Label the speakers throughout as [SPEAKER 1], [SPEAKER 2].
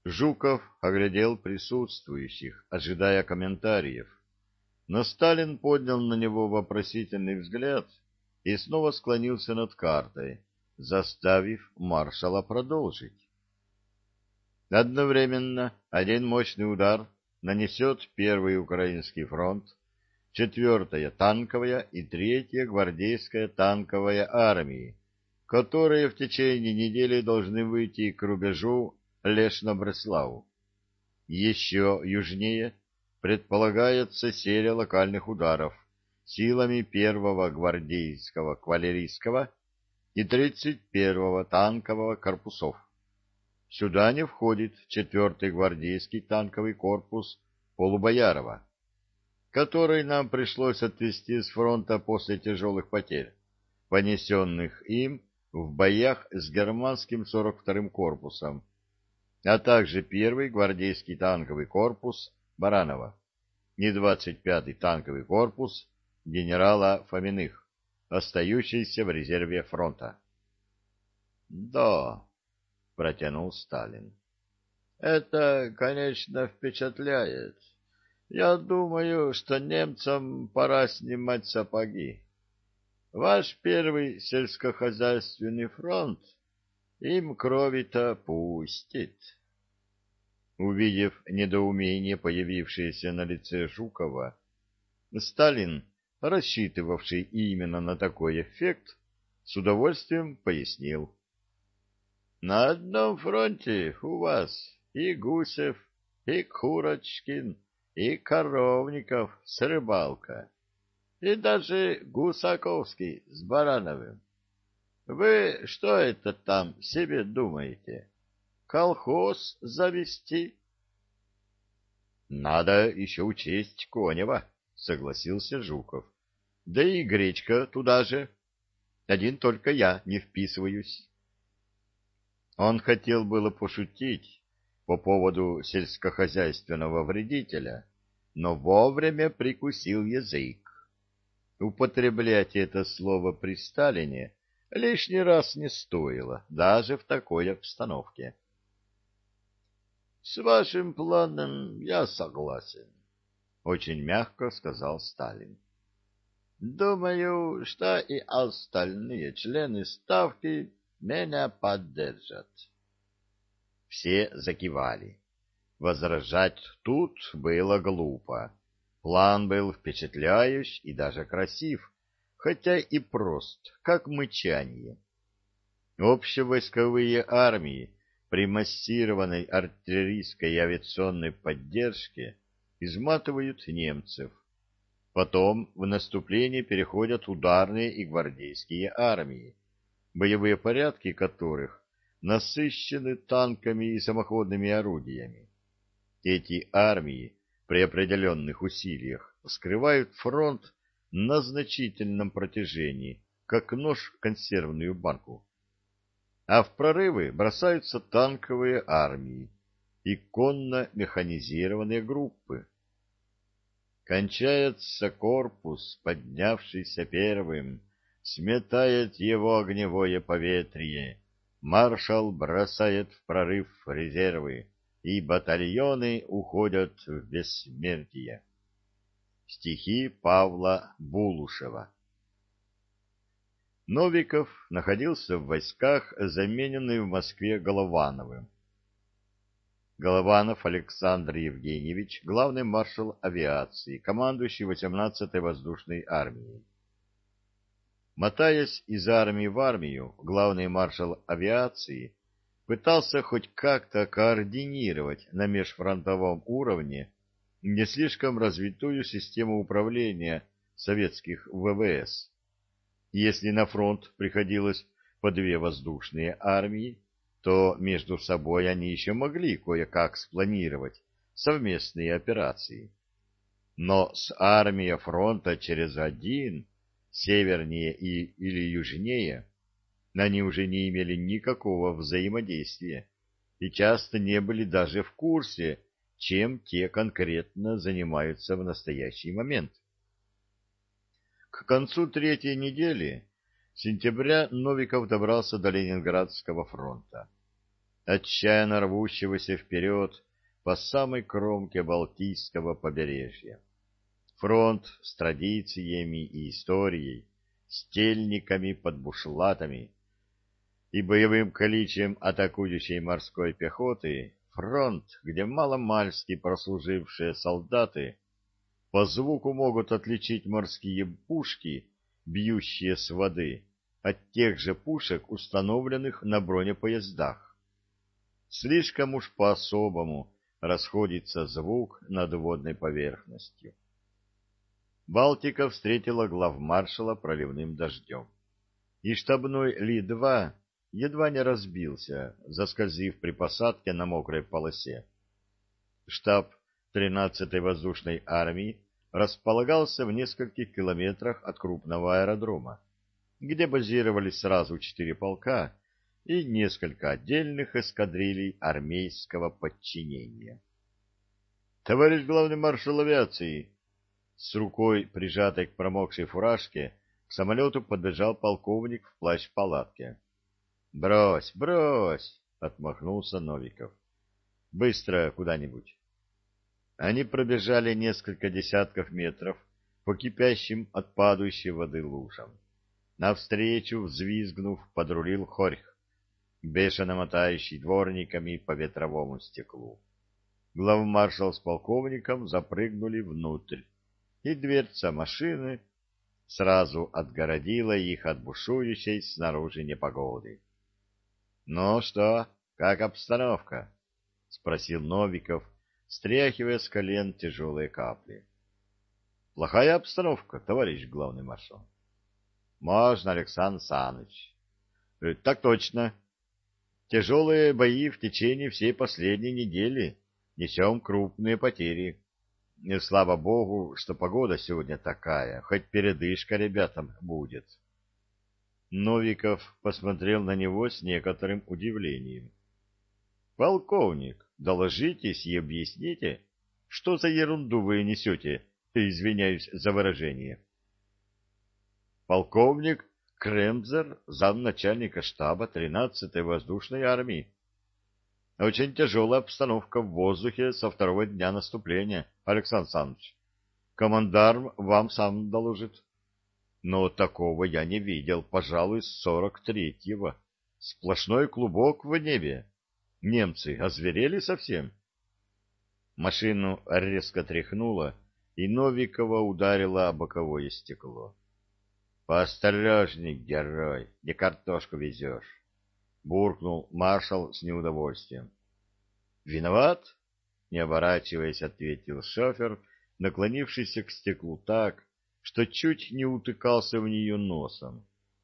[SPEAKER 1] Жуков оглядел присутствующих, ожидая комментариев, но Сталин поднял на него вопросительный взгляд и снова склонился над картой, заставив маршала продолжить. Одновременно один мощный удар нанесет Первый Украинский фронт, 4-я танковая и 3-я гвардейская танковая армии, которые в течение недели должны выйти к рубежу Лешно-Бреслау. Еще южнее предполагается серия локальных ударов силами 1-го гвардейского кавалерийского и 31-го танкового корпусов. Сюда не входит 4-й гвардейский танковый корпус Полубоярова, который нам пришлось отвести с фронта после тяжелых потерь, понесенных им в боях с германским 42-м корпусом, а также 1-й гвардейский танковый корпус Баранова и 25-й танковый корпус генерала Фоминых, остающийся в резерве фронта. Да, протянул Сталин. Это, конечно, впечатляет. Я думаю, что немцам пора снимать сапоги. Ваш первый сельскохозяйственный фронт им крови-то пустит. Увидев недоумение, появившееся на лице Жукова, Сталин, рассчитывавший именно на такой эффект, с удовольствием пояснил. На одном фронте у вас и Гусев, и Курочкин, и Коровников с Рыбалка, и даже Гусаковский с Барановым. Вы что это там себе думаете? Колхоз завести? Надо еще учесть Конева, согласился Жуков. Да и Гречка туда же. Один только я не вписываюсь. Он хотел было пошутить по поводу сельскохозяйственного вредителя, но вовремя прикусил язык. Употреблять это слово при Сталине лишний раз не стоило, даже в такой обстановке. — С вашим планом я согласен, — очень мягко сказал Сталин. — Думаю, что и остальные члены Ставки меня поддержат. Все закивали. Возражать тут было глупо. План был впечатляющий и даже красив, хотя и прост, как мычание. Общевойсковые армии при массированной артиллерийской и авиационной поддержке изматывают немцев. Потом в наступление переходят ударные и гвардейские армии, боевые порядки которых насыщены танками и самоходными орудиями. Эти армии при определенных усилиях вскрывают фронт на значительном протяжении, как нож в консервную банку. А в прорывы бросаются танковые армии и конно-механизированные группы. Кончается корпус, поднявшийся первым, сметает его огневое поветрие, маршал бросает в прорыв резервы, и батальоны уходят в бессмертие. Стихи Павла Булушева. Новиков находился в войсках, замененный в Москве Головановым. Голованов Александр Евгеньевич, главный маршал авиации, командующий 18-й воздушной армией. Мотаясь из армии в армию, главный маршал авиации пытался хоть как-то координировать на межфронтовом уровне не слишком развитую систему управления советских ВВС. Если на фронт приходилось по 2 воздушные армии, то между собой они еще могли кое-как спланировать совместные операции. Но с армией фронта через один, севернее или южнее, они уже не имели никакого взаимодействия и часто не были даже в курсе, чем те конкретно занимаются в настоящий момент. К концу 3-й недели сентября Новиков добрался до Ленинградского фронта. отчаянно рвущегося вперед по самой кромке Балтийского побережья. Фронт с традициями и историей, стельниками под бушлатами и боевым кличем атакующей морской пехоты, фронт, где маломальски прослужившие солдаты по звуку могут отличить морские пушки, бьющие с воды, от тех же пушек, установленных на бронепоездах. Слишком уж по-особому расходится звук над водной поверхностью. Балтика встретила главмаршала проливным дождем, и штабной Ли-2 едва не разбился, заскользив при посадке на мокрой полосе. Штаб 13-й воздушной армии располагался в нескольких километрах от крупного аэродрома, где базировались сразу 4 полка и несколько отдельных эскадрилей армейского подчинения. «Товарищ главный маршал авиации!» С рукой, прижатой к промокшей фуражке, к самолету подбежал полковник в плащ-палатке. «Брось, брось!» — отмахнулся Новиков. «Быстро куда-нибудь». Они пробежали несколько десятков метров по кипящим от падающей воды лужам. Навстречу, взвизгнув, подрулил Хорьх, бешено мотающий дворниками по ветровому стеклу. Главмаршал с полковником запрыгнули внутрь, и дверца машины сразу отгородила их от бушующей снаружи непогоды. — Ну что, как обстановка? — спросил Новиков, стряхивая с колен тяжелые капли. — Плохая обстановка, товарищ главный маршал. — Можно, Александр Саныч. — Так точно. Тяжелые бои в течение всей последней недели. Несем крупные потери. И слава богу, что погода сегодня такая, хоть передышка ребятам будет. Новиков посмотрел на него с некоторым удивлением. — Полковник, доложитесь и объясните, что за ерунду вы несете, извиняюсь за выражение. Полковник Кремзер, замначальника штаба 13-й воздушной армии. Очень тяжелая обстановка в воздухе со второго дня наступления, Александр Александрович. Командарм вам сам доложит. Но такого я не видел, пожалуй, с 43-го. Сплошной клубок в небе. Немцы озверели совсем. Машину резко тряхнуло, и Новикова ударило о боковое стекло. — Поосторожней, герой, не картошку везешь, — буркнул маршал с неудовольствием. — Виноват? — не оборачиваясь, ответил шофер, наклонившийся к стеклу так, что чуть не утыкался в нее носом.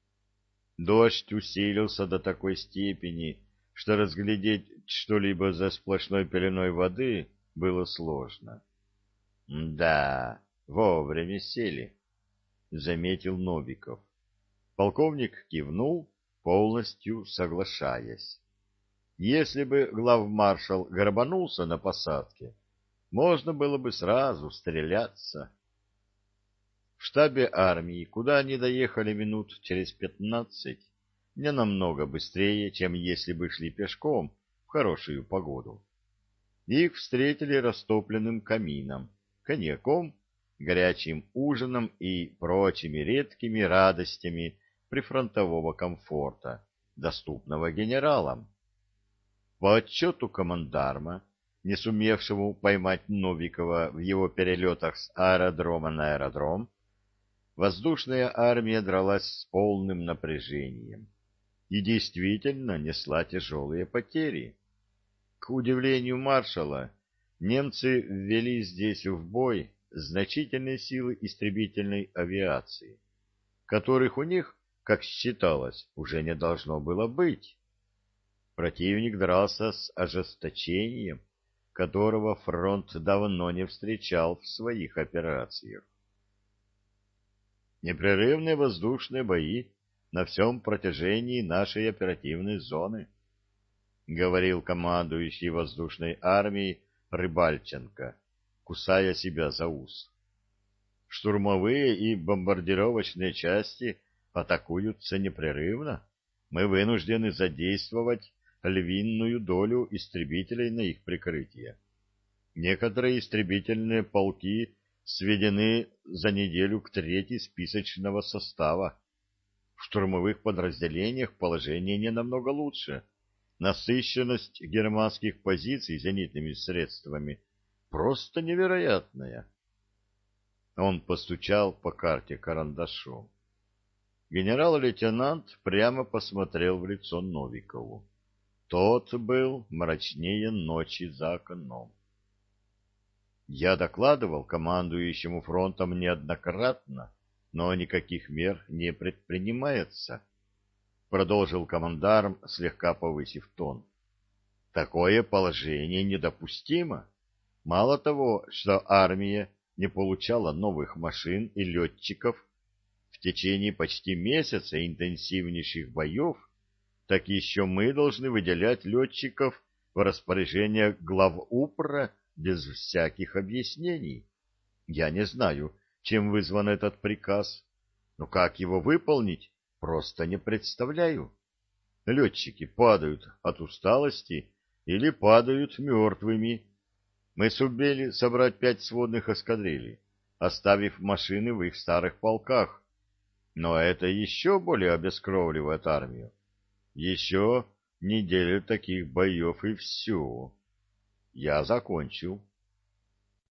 [SPEAKER 1] Дождь усилился до такой степени, что разглядеть что-либо за сплошной пеленой воды было сложно. — Да, вовремя сели, — заметил Новиков. Полковник кивнул, полностью соглашаясь. Если бы главмаршал грабанулся на посадке, можно было бы сразу стреляться. В штабе армии, куда они доехали минут через 15, не намного быстрее, чем если бы шли пешком в хорошую погоду. Их встретили растопленным камином, коньяком, горячим ужином и прочими редкими радостями прифронтового комфорта, доступного генералам. По отчету командарма, не сумевшему поймать Новикова в его перелетах с аэродрома на аэродром, воздушная армия дралась с полным напряжением и действительно несла тяжелые потери. К удивлению маршала, немцы ввели здесь в бой значительные силы истребительной авиации, которых у них, как считалось, уже не должно было быть. Противник дрался с ожесточением, которого фронт давно не встречал в своих операциях. Непрерывные воздушные бои на всем протяжении нашей оперативной зоны, говорил командующий воздушной армией Рыбальченко, кусая себя за ус. Штурмовые и бомбардировочные части атакуются непрерывно. Мы вынуждены задействовать львиную долю истребителей на их прикрытие. Некоторые истребительные полки сведены за неделю к трети списочного состава. В штурмовых подразделениях положение не намного лучше. Насыщенность германских позиций зенитными средствами просто невероятная. Он постучал по карте карандашом. Генерал-лейтенант прямо посмотрел в лицо Новикову. Тот был мрачнее ночи за окном. Я докладывал командующему фронтом неоднократно, но никаких мер не предпринимается, продолжил командарм, слегка повысив тон. Такое положение недопустимо. Мало того, что армия не получала новых машин и летчиков в течение почти месяца интенсивнейших боев, так еще мы должны выделять летчиков в распоряжение главупра без всяких объяснений. Я не знаю, чем вызван этот приказ, но как его выполнить, просто не представляю. Летчики падают от усталости или падают мертвыми. Мы сумели собрать 5 сводных эскадрилей, оставив машины в их старых полках, но это еще более обескровливает армию. Еще неделю таких боев и все. Я закончил.